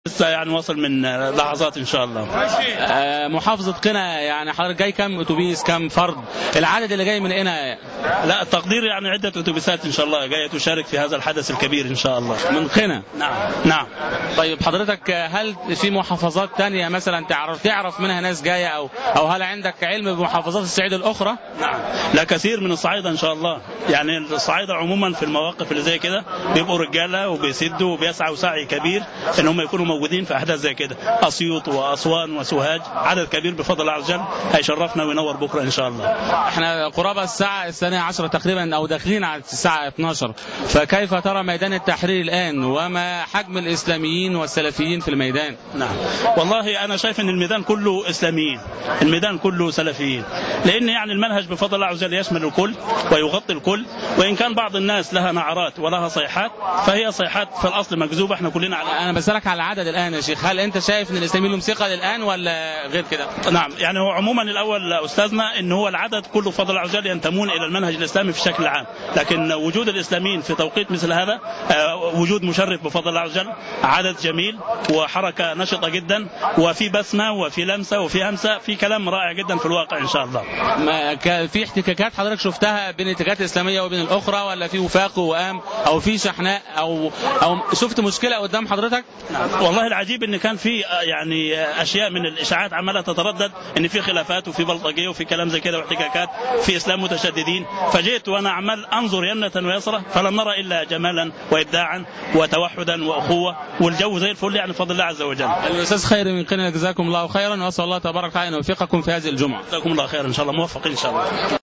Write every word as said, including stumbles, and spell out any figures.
لسه يعني واصل من لحظات ان شاء الله. آه محافظة قنا، يعني حضرتك جاي كم اتوبيس، كم فرد العدد اللي جاي من قنا؟ لا التقدير يعني عدة اتوبيسات ان شاء الله جايه تشارك في هذا الحدث الكبير ان شاء الله. من قنا؟ نعم نعم. طيب حضرتك هل في محافظات تانية مثلا تعرف تعرف منها ناس جايه، او او هل عندك علم بمحافظات الصعيد الاخرى؟ نعم لا كثير من الصعايده ان شاء الله، يعني الصعايده عموما في المواقف اللي زي كده بيبقوا رجاله وبيسدوا وبيسعوا سعي كبير ان هم يكونوا موجودين في احداث زي كده. اسيوط واسوان وسوهاج عدد كبير بفضل الله عز وجل هيشرفنا وينور بكره ان شاء الله. احنا قرابه الساعه الثانيه عشرة تقريبا او داخلين على الساعه اثناشر، فكيف ترى ميدان التحرير الان وما حجم الاسلاميين والسلفيين في الميدان؟ نعم والله انا شايف ان الميدان كله اسلاميين، الميدان كله سلفيين، لان يعني المنهج بفضل الله عز وجل يشمل الكل ويغطي الكل، وان كان بعض الناس لها نعرات ولها صيحات فهي صيحات في الاصل مكذوبه. احنا كلنا على انا بسالك على العدد الان يا شيخ، هل انت شايف ان الاسلاميين لهم ثقه الان ولا غير كده؟ نعم يعني هو عموما الاول استاذنا ان هو العدد كله بفضل الله عز وجل ينتمون الى المنهج الاسلامي في الشكل العام، لكن وجود الاسلاميين في توقيت مثل هذا وجود مشرف بفضل الله عز وجل، عدد جميل وحركه نشطه جدا وفي بسمه وفي لمسه وفي همسه، في كلام رائع جدا في الواقع ان شاء الله. ما في احتكاكات حضرتك شفتها بين الاتجاهات الاسلاميه وبين الاخرى، ولا في وفاق ووئام او في شحناء او او شفت مشكله قدام حضرتك؟ والله العجيب ان كان في يعني اشياء من الاشاعات عماله تتردد ان في خلافات وفي بلطجيه وفي كلام زي كده واحتكاكات في اسلام متشددين، فجئت وانا عمال انظر يمنه ويسرى فلم نرى الا جمالا وابداعا وتوحدا واخوه، والجو زي الفل يعني بفضل الله عز وجل. الاستاذ خيري من قنا جزاكم الله خيرا، واسال الله تبارك وتعالى ان يوفقكم في هذه الجمعه. جزاكم الله خيرا ان شاء الله، موفقين ان شاء الله.